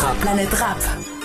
Planète Rap.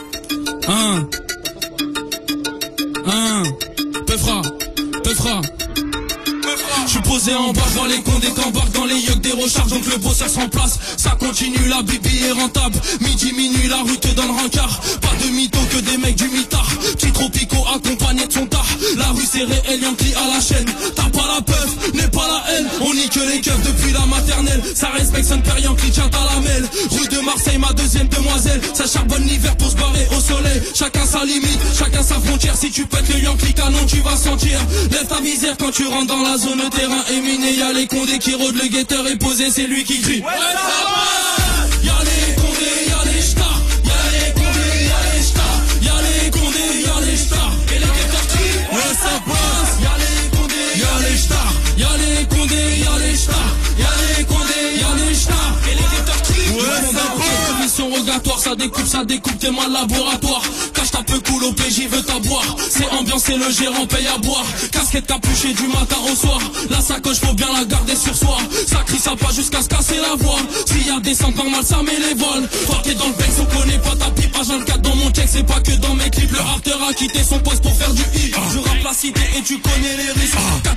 Peufra. J'suis posé en bas, j'vois les condés qu'embarquent dans les yucks des recharges, donc le bosseur s'en place. Ça continue, la bibi est rentable. Midi, minuit, la rue te donne rencard. Pas de mytho que des mecs du mitard. Petit tropico accompagné de son tard. La rue c'est réel, Yankee à la chaîne. T'as pas la peuf, n'est pas la haine. On nique les keufs depuis la maternelle. Ça respecte son père, Yankee tient à la mêle. Rue de Marseille, ma deuxième demoiselle. Ça charbonne l'hiver pour se barrer au soleil. Chacun sa limite, chacun sa frontière. Si tu pètes le Yankee canon, tu vas sentir. Lève ta visière quand tu rentres dans la zone. Le terrain est miné, y'a les condés qui rôdent, le guetteur est posé, c'est lui qui crie. Ouais, y'a les condés, y'a les stars. Y'a les condés, y'a les stars. Y'a les condés, y'a les stars. Et les guetteurs crient. Ouais, ça passe. Y'a les condés, y'a les stars. Y'a les condés, y'a les stars. Y'a les condés, y'a les stars. Et les guetteurs crient. Ouais, ça passe. Mission rogatoire, ça découpe, t'es mal laboratoire. Cache ta peu cool au PJ, veut t'aboire. C'est ambiance et le gérant paye à boire. Casquette capuchée du matin au soir. La sacoche faut bien la garder sur soi. Ça crie ça pas jusqu'à se casser la voix. S'il y a des centres normales ça met les voiles. Toi t'es dans le bec, on connaît pas ta pipe. H24 dans mon check, c'est pas que dans mes clips. Le harter a quitté son poste pour faire du hit. Je rappe la cité et tu connais les risques.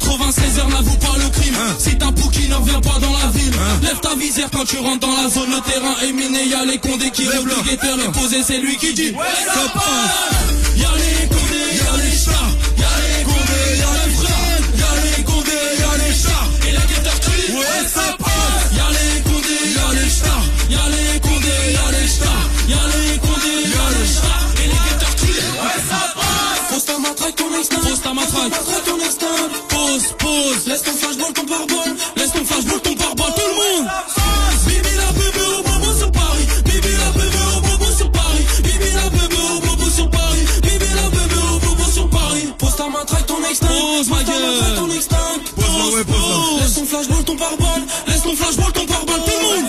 96 heures n'avoue pas le crime. Si ta pouki ne revient pas dans la ville. Lève ta visière quand tu rentres dans la zone. Le terrain est miné, y'a les condés qui rêvent. Le guetteur est posé, c'est lui qui dit. Ouais, ça passe. Y'a les condés, y'a les chats. Y'a les condés, y'a les frères. Y'a les condés, y'a les chats. Et les guetteurs crient. Ouais, ça passe. Y'a les condés, y'a les stars. Y'a les condés, y'a les stars. Y'a les condés, y'a les stars. Et les guetteurs crient. Ouais, ça passe. Pose ta matraque, ton instinct. Pose ta matraque, ton instinct. Pose. Laisse ton flashball, ton pare-balles. Laisse ton flashball, ton pare-balles. Tout le monde. Bibi la bébé au bobo sur Paris. Bibi la bébé au bobo sur Paris. Bibi la bébé au bobo sur Paris. Bibi la bébé au bobo sur Paris. Pose ta matraque, ton instinct. Pose ma gueule. Ton instinct. Pose. Laisse ton flashball, ton pare-balles. Laisse ton flashball, ton pare-balles. Tout le monde.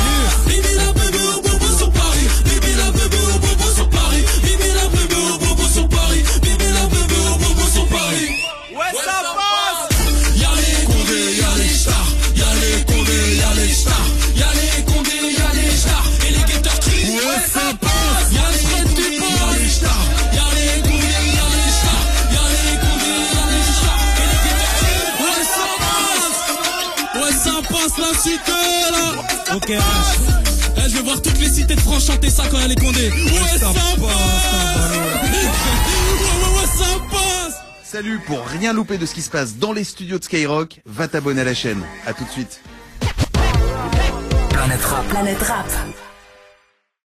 Bibi la bébé au bobo sur Paris. Bibi la bébé au bobo sur Paris. Bibi la bébé au bobo sur Paris. Bibi la bébé au bobo sur Paris. Ouais, ça passe. Y'a les condés, y'a les stars. Y'a les condés, y'a les stars. Y'a les condés, y'a les stars. Et les guetteurs crient. Ouais, ça passe. Y'a les condés, y'a les stars. Y'a les condés, y'a les stars. Y'a les condés, y'a les stars. Et les guetteurs crient. Ouais, ça passe. Ouais, ça passe la cité là. Ok, H. Je vais voir toutes les cités de France chanter ça quand y'a les condés. Ouais, ça passe. Ouais, ça passe. Salut, pour rien louper de ce qui se passe dans les studios de Skyrock, va t'abonner à la chaîne. À tout de suite. Planète Rap.